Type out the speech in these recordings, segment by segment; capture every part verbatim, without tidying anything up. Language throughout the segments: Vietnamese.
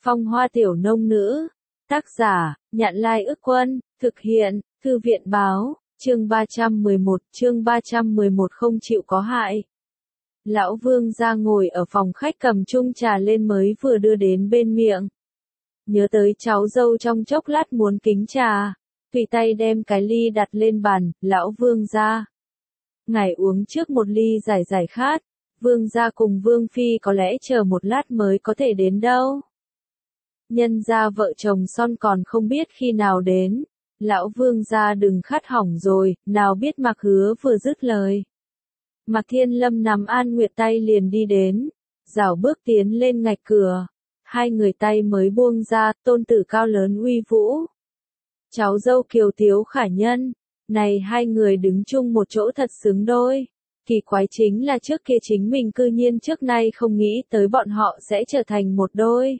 Phong Hoa Tiểu Nông Nữ. Tác giả, Nhạn Lai Ức Quân, thực hiện, Thư viện Báo, chương ba trăm mười một, chương ba trăm mười một không chịu có hại. Lão Vương ra ngồi ở phòng khách cầm chung trà lên mới vừa đưa đến bên miệng. Nhớ tới cháu dâu trong chốc lát muốn kính trà, tùy tay đem cái ly đặt lên bàn, lão Vương ra. Ngài uống trước một ly giải giải khát, Vương gia cùng Vương Phi có lẽ chờ một lát mới có thể đến đâu. Nhân gia vợ chồng son còn không biết khi nào đến, lão Vương gia đừng khát hỏng rồi, nào biết Mạc Hứa vừa dứt lời. Mạc Thiên Lâm nắm An Nguyệt tay liền đi đến, rảo bước tiến lên ngạch cửa, hai người tay mới buông ra, tôn tử cao lớn uy vũ. Cháu dâu kiều tiếu khả nhân, này hai người đứng chung một chỗ thật xứng đôi. Kỳ quái chính là trước kia chính mình cư nhiên trước nay không nghĩ tới bọn họ sẽ trở thành một đôi.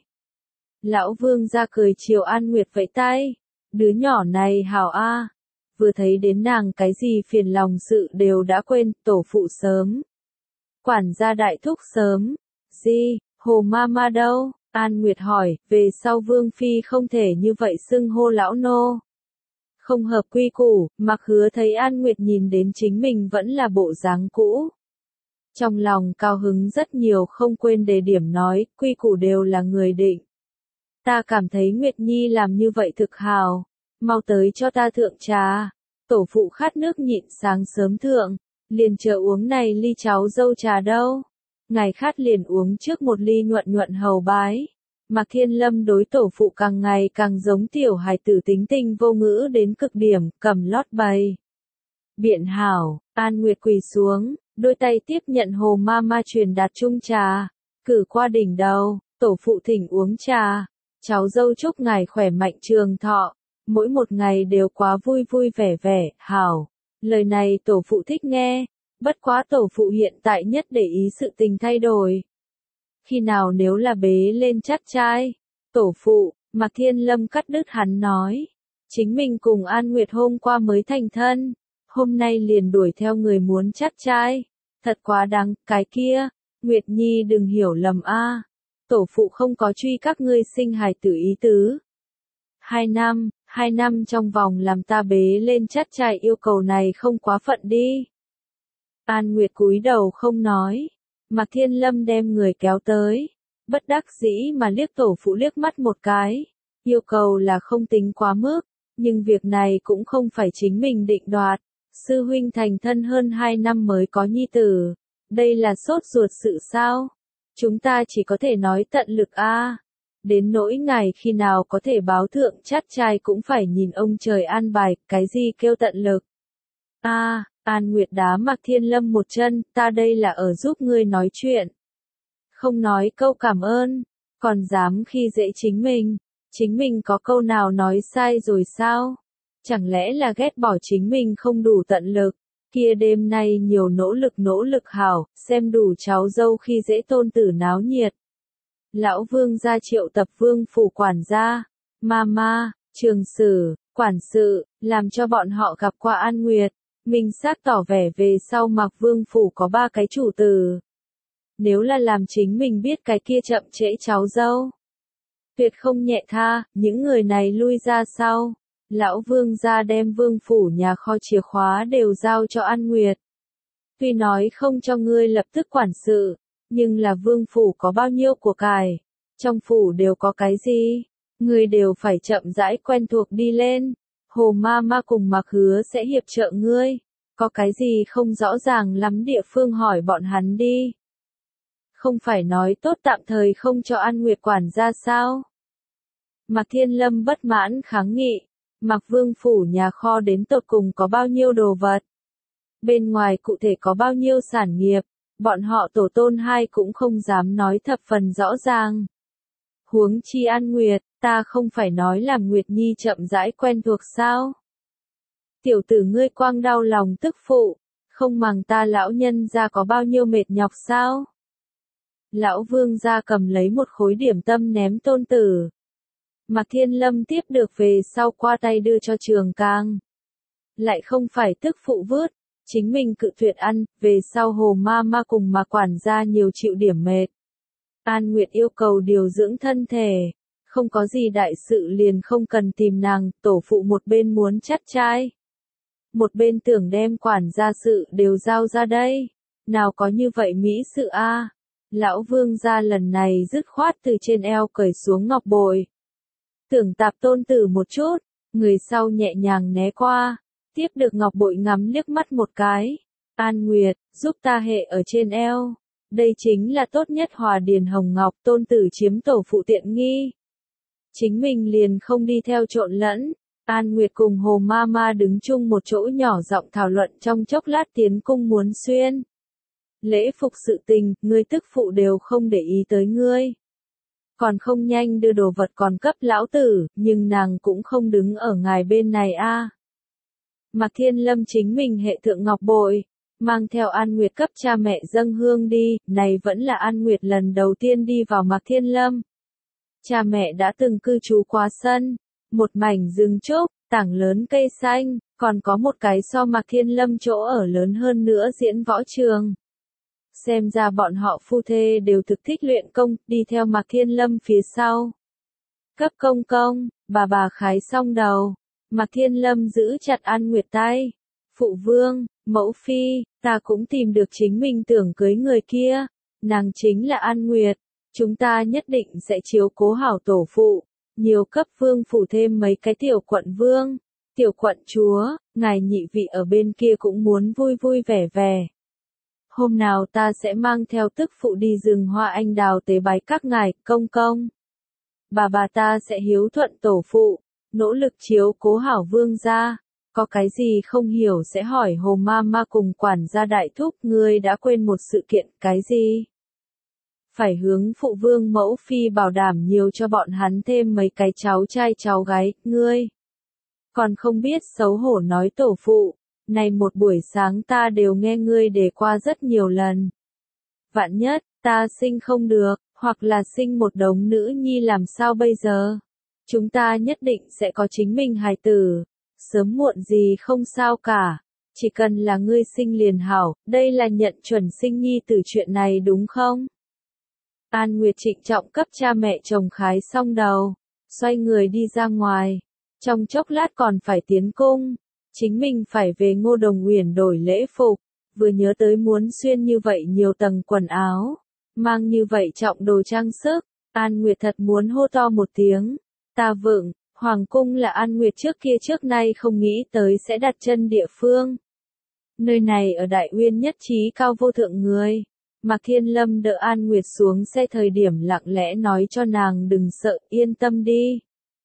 Lão Vương ra cười chiều An Nguyệt vẫy tay, đứa nhỏ này hảo a, vừa thấy đến nàng cái gì phiền lòng sự đều đã quên, tổ phụ sớm. Quản gia đại thúc sớm, gì, Hồ Mama đâu? An Nguyệt hỏi, về sau Vương Phi không thể như vậy xưng hô lão nô. Không hợp quy củ, Mạc Hứa thấy An Nguyệt nhìn đến chính mình vẫn là bộ dáng cũ. Trong lòng cao hứng rất nhiều, không quên đề điểm nói, quy củ đều là người định. Ta cảm thấy Nguyệt Nhi làm như vậy thực hào, mau tới cho ta thượng trà. Tổ phụ khát nước nhịn sáng sớm thượng, liền chờ uống này ly cháu dâu trà đâu. Ngài khát liền uống trước một ly nhuận nhuận hầu bái. Mạc Thiên Lâm đối tổ phụ càng ngày càng giống tiểu hài tử tính tình vô ngữ đến cực điểm, cầm lót bày. Biện hảo, An Nguyệt quỳ xuống, đôi tay tiếp nhận Hồ Mama truyền đạt chung trà, cử qua đỉnh đầu, tổ phụ thỉnh uống trà, cháu dâu chúc ngài khỏe mạnh trường thọ, mỗi một ngày đều quá vui vui vẻ vẻ, hảo. Lời này tổ phụ thích nghe, bất quá tổ phụ hiện tại nhất để ý sự tình thay đổi. Khi nào nếu là bế lên chắc trai, tổ phụ, Mạc Thiên Lâm cắt đứt hắn nói. Chính mình cùng An Nguyệt hôm qua mới thành thân, hôm nay liền đuổi theo người muốn chắc trai. Thật quá đáng, cái kia, Nguyệt Nhi đừng hiểu lầm a. Tổ phụ không có truy các ngươi sinh hài tử ý tứ. Hai năm, hai năm trong vòng làm ta bế lên chắc trai yêu cầu này không quá phận đi. An Nguyệt cúi đầu không nói. Mạc Thiên Lâm đem người kéo tới, bất đắc dĩ mà liếc tổ phụ liếc mắt một cái, yêu cầu là không tính quá mức, nhưng việc này cũng không phải chính mình định đoạt, sư huynh thành thân hơn hai năm mới có nhi tử, đây là sốt ruột sự sao? Chúng ta chỉ có thể nói tận lực a. Đến nỗi ngày khi nào có thể báo thượng chát trai cũng phải nhìn ông trời an bài, cái gì kêu tận lực. A. An Nguyệt đá Mạc Thiên Lâm một chân, ta đây là ở giúp ngươi nói chuyện. Không nói câu cảm ơn, còn dám khi dễ chính mình, chính mình có câu nào nói sai rồi sao? Chẳng lẽ là ghét bỏ chính mình không đủ tận lực, kia đêm nay nhiều nỗ lực nỗ lực hảo, xem đủ cháu dâu khi dễ tôn tử náo nhiệt. Lão Vương ra triệu tập Vương phủ quản gia, Mama, trường sử, quản sự, làm cho bọn họ gặp qua An Nguyệt. Minh xác tỏ vẻ về sau Mạc Vương phủ có ba cái chủ tử. Nếu là làm chính mình biết cái kia chậm trễ cháu dâu, tuyệt không nhẹ tha, những người này lui ra sau. Lão Vương ra đem Vương phủ nhà kho chìa khóa đều giao cho An Nguyệt. Tuy nói không cho ngươi lập tức quản sự, nhưng là Vương phủ có bao nhiêu của cải, trong phủ đều có cái gì, ngươi đều phải chậm rãi quen thuộc đi lên. Hồ Mama cùng Mạc Hứa sẽ hiệp trợ ngươi, có cái gì không rõ ràng lắm địa phương hỏi bọn hắn đi. Không phải nói tốt tạm thời không cho An Nguyệt quản ra sao? Mạc Thiên Lâm bất mãn kháng nghị, Mạc Vương phủ nhà kho đến tột cùng có bao nhiêu đồ vật? Bên ngoài cụ thể có bao nhiêu sản nghiệp, bọn họ tổ tôn hai cũng không dám nói thập phần rõ ràng. Huống chi An Nguyệt, ta không phải nói làm Nguyệt Nhi chậm rãi quen thuộc sao? Tiểu tử ngươi quang đau lòng tức phụ, không màng ta lão nhân ra có bao nhiêu mệt nhọc sao? Lão Vương ra cầm lấy một khối điểm tâm ném tôn tử. Mạc Thiên Lâm tiếp được về sau qua tay đưa cho Trường Cang. Lại không phải tức phụ vứt, chính mình cự tuyệt ăn, về sau Hồ Mama cùng Mạc quản gia nhiều chịu điểm mệt. An Nguyệt yêu cầu điều dưỡng thân thể, không có gì đại sự liền không cần tìm nàng, tổ phụ một bên muốn chắt trai. Một bên tưởng đem quản gia sự đều giao ra đây. Nào có như vậy mỹ sự a. Lão vương gia lần này dứt khoát từ trên eo cởi xuống ngọc bội. Tưởng tạp tôn tử một chút, người sau nhẹ nhàng né qua, tiếp được ngọc bội ngắm liếc mắt một cái. An Nguyệt, giúp ta hệ ở trên eo. Đây chính là tốt nhất Hòa Điền Hồng Ngọc, tôn tử chiếm tổ phụ tiện nghi. Chính mình liền không đi theo trộn lẫn. An Nguyệt cùng Hồ Ma Ma đứng chung một chỗ nhỏ giọng thảo luận trong chốc lát tiến cung muốn xuyên. Lễ phục sự tình, ngươi tức phụ đều không để ý tới ngươi. Còn không nhanh đưa đồ vật còn cấp lão tử, nhưng nàng cũng không đứng ở ngài bên này a. À. Mạc Thiên Lâm chính mình hệ thượng ngọc bội, mang theo An Nguyệt cấp cha mẹ dâng hương đi, này vẫn là An Nguyệt lần đầu tiên đi vào Mạc Thiên Lâm. Cha mẹ đã từng cư trú qua sân, một mảnh rừng trúc, tảng lớn cây xanh, còn có một cái so Mạc Thiên Lâm chỗ ở lớn hơn nữa diễn võ trường. Xem ra bọn họ phu thê đều thực thích luyện công, đi theo Mạc Thiên Lâm phía sau. Cấp công công, bà bà khái xong đầu, Mạc Thiên Lâm giữ chặt An Nguyệt tay. Phụ vương, mẫu phi, ta cũng tìm được chính mình tưởng cưới người kia, nàng chính là An Nguyệt, chúng ta nhất định sẽ chiếu cố hảo tổ phụ, nhiều cấp vương phủ thêm mấy cái tiểu quận vương, tiểu quận chúa, ngài nhị vị ở bên kia cũng muốn vui vui vẻ vẻ. Hôm nào ta sẽ mang theo tức phụ đi rừng hoa anh đào tế bái các ngài, công công. Bà bà ta sẽ hiếu thuận tổ phụ, nỗ lực chiếu cố hảo vương gia. Có cái gì không hiểu sẽ hỏi Hồ Ma Ma cùng quản gia đại thúc, ngươi đã quên một sự kiện, cái gì? Phải hướng phụ vương mẫu phi bảo đảm nhiều cho bọn hắn thêm mấy cái cháu trai cháu gái, ngươi. Còn không biết xấu hổ nói tổ phụ, này một buổi sáng ta đều nghe ngươi đề qua rất nhiều lần. Vạn nhất, ta sinh không được, hoặc là sinh một đống nữ nhi làm sao bây giờ? Chúng ta nhất định sẽ có chính mình hài tử. Sớm muộn gì không sao cả, chỉ cần là ngươi sinh liền hảo, đây là nhận chuẩn sinh nhi từ chuyện này đúng không? An Nguyệt trịnh trọng cấp cha mẹ chồng khái xong đầu, xoay người đi ra ngoài, trong chốc lát còn phải tiến cung, chính mình phải về Ngô Đồng Uyển đổi lễ phục, vừa nhớ tới muốn xuyên như vậy nhiều tầng quần áo, mang như vậy trọng đồ trang sức, An Nguyệt thật muốn hô to một tiếng, ta vượng. Hoàng cung là An Nguyệt trước kia trước nay không nghĩ tới sẽ đặt chân địa phương. Nơi này ở Đại Uyên nhất trí cao vô thượng người. Mạc Thiên Lâm đỡ An Nguyệt xuống xe thời điểm lặng lẽ nói cho nàng đừng sợ, yên tâm đi.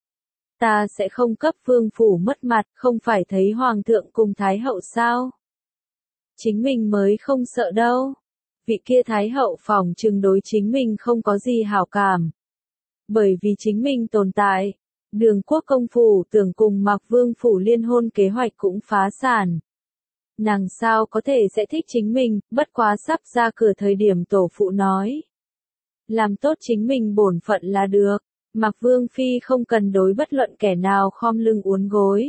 Ta sẽ không cấp vương phủ mất mặt, không phải thấy Hoàng thượng cùng Thái hậu sao? Chính mình mới không sợ đâu. Vị kia Thái hậu phòng trừng đối chính mình không có gì hảo cảm. Bởi vì chính mình tồn tại. Đường Quốc công phủ tưởng cùng Mạc Vương phủ liên hôn kế hoạch cũng phá sản. Nàng sao có thể sẽ thích chính mình, bất quá sắp ra cửa thời điểm tổ phụ nói. Làm tốt chính mình bổn phận là được, Mạc Vương phi không cần đối bất luận kẻ nào khom lưng uốn gối.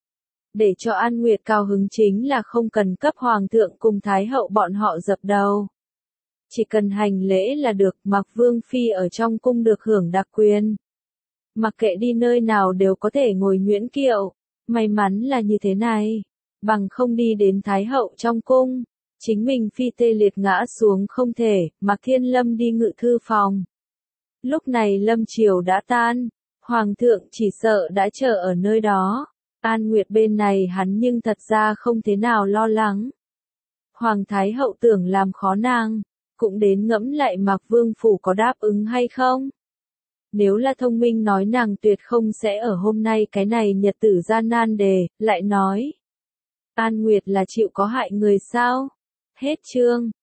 Để cho An Nguyệt cao hứng chính là không cần cấp Hoàng thượng cùng Thái hậu bọn họ dập đầu. Chỉ cần hành lễ là được, Mạc Vương phi ở trong cung được hưởng đặc quyền. Mặc kệ đi nơi nào đều có thể ngồi nhuyễn kiệu, may mắn là như thế này, bằng không đi đến Thái hậu trong cung, chính mình phi tê liệt ngã xuống không thể, Mạc Thiên Lâm đi ngự thư phòng. Lúc này lâm triều đã tan, Hoàng thượng chỉ sợ đã chờ ở nơi đó, An Nguyệt bên này hắn nhưng thật ra không thế nào lo lắng. Hoàng Thái hậu tưởng làm khó nàng, cũng đến ngẫm lại Mạc Vương phủ có đáp ứng hay không. Nếu là thông minh nói nàng tuyệt không sẽ ở hôm nay cái này nhật tử gian nan đề, lại nói. An Nguyệt là chịu có hại người sao? Hết chương.